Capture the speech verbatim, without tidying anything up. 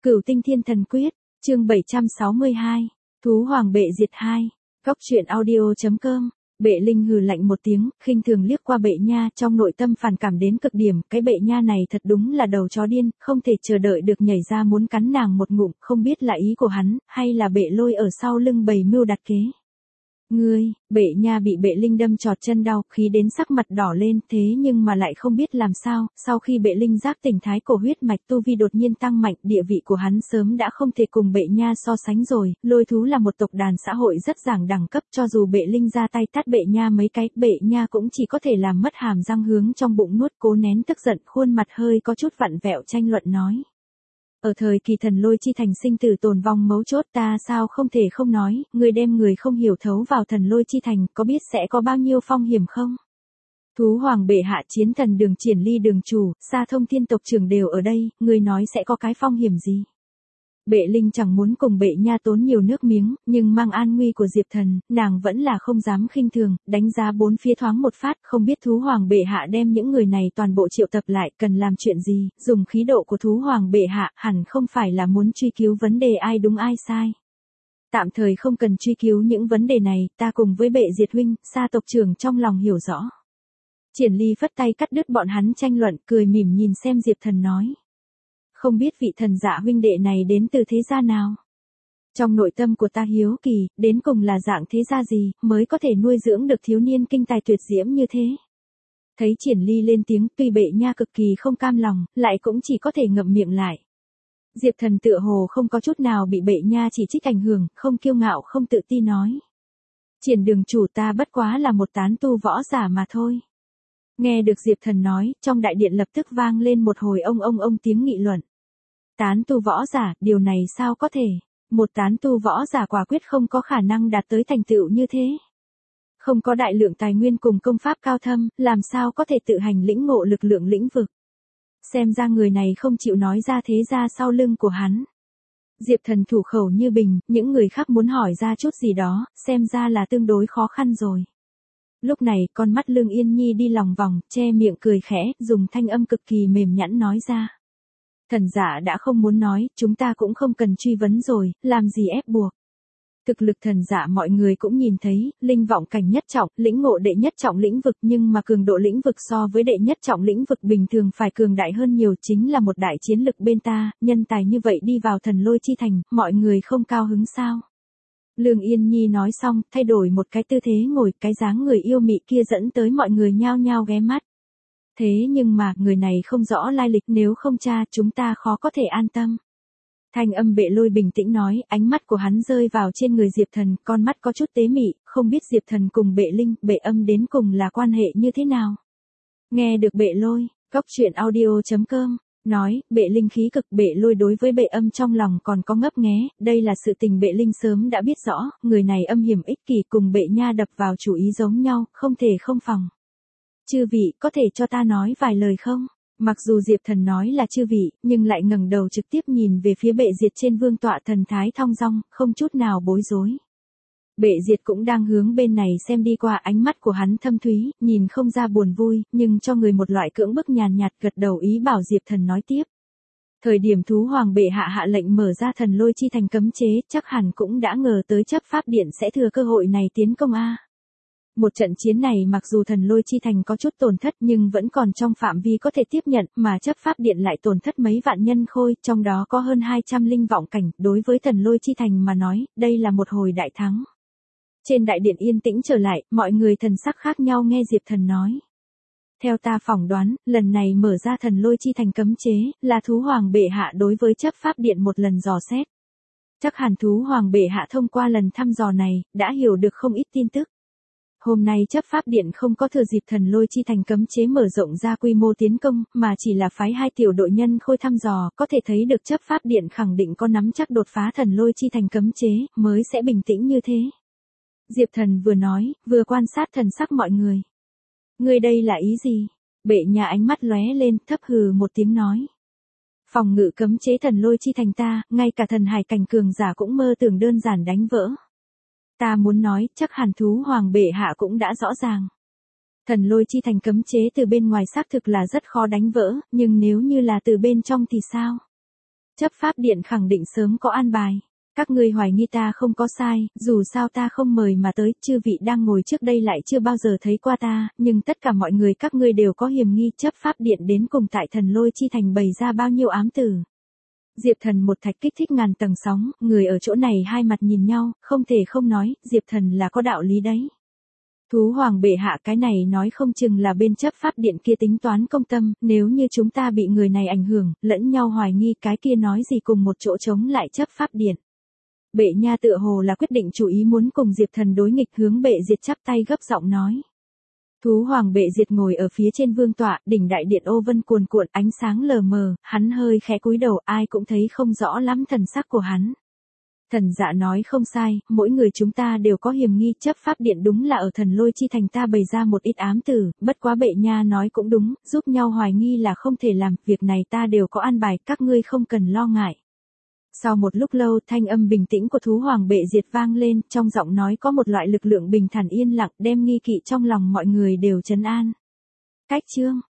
Cửu Tinh Thiên Thần Quyết, chương bảy trăm sáu mươi hai, Thú Hoàng Bệ Diệt hai, Góc truyện audio chấm com. Bệ Linh hừ lạnh một tiếng, khinh thường liếc qua Bệ Nha, trong nội tâm phản cảm đến cực điểm, cái Bệ Nha này thật đúng là đầu chó điên, không thể chờ đợi được nhảy ra muốn cắn nàng một ngụm, không biết là ý của hắn, hay là Bệ Lôi ở sau lưng bày mưu đặt kế. Ngươi, Bệ Nha bị Bệ Linh đâm trọt chân đau, khí đến sắc mặt đỏ lên, thế nhưng mà lại không biết làm sao, sau khi Bệ Linh giác tỉnh thái cổ huyết mạch tu vi đột nhiên tăng mạnh, địa vị của hắn sớm đã không thể cùng Bệ Nha so sánh rồi, Lôi thú là một tộc đàn xã hội rất giảng đẳng cấp, cho dù Bệ Linh ra tay tát Bệ Nha mấy cái, Bệ Nha cũng chỉ có thể làm mất hàm răng hướng trong bụng nuốt, cố nén tức giận, khuôn mặt hơi có chút vặn vẹo tranh luận nói. Ở thời kỳ thần lôi chi thành sinh tử tồn vong mấu chốt ta sao không thể không nói, người đem người không hiểu thấu vào thần lôi chi thành, có biết sẽ có bao nhiêu phong hiểm không? Thú Hoàng Bệ Hạ, chiến thần Đường Triển Ly đường chủ, Sa Thông Thiên tộc trưởng đều ở đây, người nói sẽ có cái phong hiểm gì? Bệ Linh chẳng muốn cùng Bệ Nha tốn nhiều nước miếng, nhưng mang an nguy của Diệp Thần, nàng vẫn là không dám khinh thường, đánh giá bốn phía thoáng một phát, không biết Thú Hoàng Bệ Hạ đem những người này toàn bộ triệu tập lại, cần làm chuyện gì, dùng khí độ của Thú Hoàng Bệ Hạ, hẳn không phải là muốn truy cứu vấn đề ai đúng ai sai. Tạm thời không cần truy cứu những vấn đề này, ta cùng với Bệ Diệt huynh, Sa tộc trưởng trong lòng hiểu rõ. Triển Ly phất tay cắt đứt bọn hắn tranh luận, cười mỉm nhìn xem Diệp Thần nói. Không biết vị thần dạ huynh đệ này đến từ thế gia nào? Trong nội tâm của ta hiếu kỳ, đến cùng là dạng thế gia gì, mới có thể nuôi dưỡng được thiếu niên kinh tài tuyệt diễm như thế? Thấy Triển Ly lên tiếng, tuy Bệ Nha cực kỳ không cam lòng, lại cũng chỉ có thể ngậm miệng lại. Diệp Thần tựa hồ không có chút nào bị Bệ Nha chỉ trích ảnh hưởng, không kiêu ngạo không tự ti nói. Triển đường chủ, ta bất quá là một tán tu võ giả mà thôi. Nghe được Diệp Thần nói, trong đại điện lập tức vang lên một hồi ông ông ông tiếng nghị luận. Tán tu võ giả, điều này sao có thể? Một tán tu võ giả quả quyết không có khả năng đạt tới thành tựu như thế. Không có đại lượng tài nguyên cùng công pháp cao thâm, làm sao có thể tự hành lĩnh ngộ lực lượng lĩnh vực. Xem ra người này không chịu nói ra thế ra sau lưng của hắn. Diệp Thần thủ khẩu như bình, những người khác muốn hỏi ra chút gì đó, xem ra là tương đối khó khăn rồi. Lúc này, con mắt Lương Yên Nhi đi lòng vòng, che miệng cười khẽ, dùng thanh âm cực kỳ mềm nhẵn nói ra. Thần giả đã không muốn nói, chúng ta cũng không cần truy vấn rồi, làm gì ép buộc. Thực lực thần giả mọi người cũng nhìn thấy, linh vọng cảnh nhất trọng, lĩnh ngộ đệ nhất trọng lĩnh vực, nhưng mà cường độ lĩnh vực so với đệ nhất trọng lĩnh vực bình thường phải cường đại hơn nhiều, chính là một đại chiến lực bên ta, nhân tài như vậy đi vào thần lôi chi thành, mọi người không cao hứng sao? Lương Yên Nhi nói xong, thay đổi một cái tư thế ngồi, cái dáng người yêu mị kia dẫn tới mọi người nhao nhao ghé mắt. Thế nhưng mà, người này không rõ lai lịch, nếu không tra, chúng ta khó có thể an tâm. Thanh âm Bệ Lôi bình tĩnh nói, ánh mắt của hắn rơi vào trên người Diệp Thần, con mắt có chút tế mị, không biết Diệp Thần cùng Bệ Linh, Bệ Âm đến cùng là quan hệ như thế nào. Nghe được Bệ Lôi, Góc truyện audio chấm com, nói, Bệ Linh khí cực, Bệ Lôi đối với Bệ Âm trong lòng còn có ngấp nghé, đây là sự tình Bệ Linh sớm đã biết rõ, người này âm hiểm ích kỷ cùng Bệ Nha đập vào chủ ý giống nhau, không thể không phòng. Chư vị, có thể cho ta nói vài lời không? Mặc dù Diệp Thần nói là chư vị, nhưng lại ngẩng đầu trực tiếp nhìn về phía Bệ Diệt trên vương tọa, thần thái thong dong, không chút nào bối rối. Bệ Diệt cũng đang hướng bên này xem đi qua, ánh mắt của hắn thâm thúy, nhìn không ra buồn vui, nhưng cho người một loại cưỡng bức nhàn nhạt, gật đầu ý bảo Diệp Thần nói tiếp. Thời điểm Thú Hoàng Bệ Hạ hạ lệnh mở ra thần lôi chi thành cấm chế, chắc hẳn cũng đã ngờ tới chấp pháp điện sẽ thừa cơ hội này tiến công a. Một trận chiến này mặc dù thần lôi chi thành có chút tổn thất nhưng vẫn còn trong phạm vi có thể tiếp nhận, mà chấp pháp điện lại tổn thất mấy vạn nhân khôi, trong đó có hơn hai trăm linh vọng cảnh, đối với thần lôi chi thành mà nói, đây là một hồi đại thắng. Trên đại điện yên tĩnh trở lại, mọi người thần sắc khác nhau nghe Diệp Thần nói. Theo ta phỏng đoán, lần này mở ra thần lôi chi thành cấm chế, là Thú Hoàng Bệ Hạ đối với chấp pháp điện một lần dò xét. Chắc hẳn Thú Hoàng Bệ Hạ thông qua lần thăm dò này, đã hiểu được không ít tin tức. Hôm nay chấp pháp điện không có thừa dịp thần lôi chi thành cấm chế mở rộng ra quy mô tiến công, mà chỉ là phái hai tiểu đội nhân khôi thăm dò, có thể thấy được chấp pháp điện khẳng định có nắm chắc đột phá thần lôi chi thành cấm chế, mới sẽ bình tĩnh như thế. Diệp Thần vừa nói, vừa quan sát thần sắc mọi người. Người đây là ý gì? Bệ Nha ánh mắt lóe lên, thấp hừ một tiếng nói. Phòng ngự cấm chế thần lôi chi thành ta, ngay cả thần hải cảnh cường giả cũng mơ tưởng đơn giản đánh vỡ. Ta muốn nói, chắc hẳn Thú Hoàng Bệ Hạ cũng đã rõ ràng. Thần lôi chi thành cấm chế từ bên ngoài xác thực là rất khó đánh vỡ, nhưng nếu như là từ bên trong thì sao? Chấp pháp điện khẳng định sớm có an bài. Các ngươi hoài nghi ta không có sai, dù sao ta không mời mà tới, chư vị đang ngồi trước đây lại chưa bao giờ thấy qua ta, nhưng tất cả mọi người các ngươi đều có hiềm nghi, chấp pháp điện đến cùng tại Thần Lôi Chi Thành bày ra bao nhiêu ám tử. Diệp Thần một thạch kích thích ngàn tầng sóng, người ở chỗ này hai mặt nhìn nhau, không thể không nói, Diệp Thần là có đạo lý đấy. Thú hoàng bệ hạ, cái này nói không chừng là bên chấp pháp điện kia tính toán công tâm, nếu như chúng ta bị người này ảnh hưởng, lẫn nhau hoài nghi, cái kia nói gì cùng một chỗ chống lại chấp pháp điện. Bệ nha tựa hồ là quyết định chủ ý muốn cùng Diệp Thần đối nghịch, hướng bệ diệt chắp tay gấp giọng nói. Thú hoàng bệ diệt ngồi ở phía trên vương tọa, đỉnh đại điện ô vân cuồn cuộn, ánh sáng lờ mờ, hắn hơi khẽ cúi đầu, ai cũng thấy không rõ lắm thần sắc của hắn. Thần dạ nói không sai, mỗi người chúng ta đều có hiềm nghi, chấp pháp điện đúng là ở Thần Lôi Chi Thành ta bày ra một ít ám tử, bất quá bệ nha nói cũng đúng, giúp nhau hoài nghi là không thể làm, việc này ta đều có an bài, các ngươi không cần lo ngại. Sau một lúc lâu, thanh âm bình tĩnh của thú hoàng bệ diệt vang lên, trong giọng nói có một loại lực lượng bình thản yên lặng, đem nghi kỵ trong lòng mọi người đều trấn an. Cách chương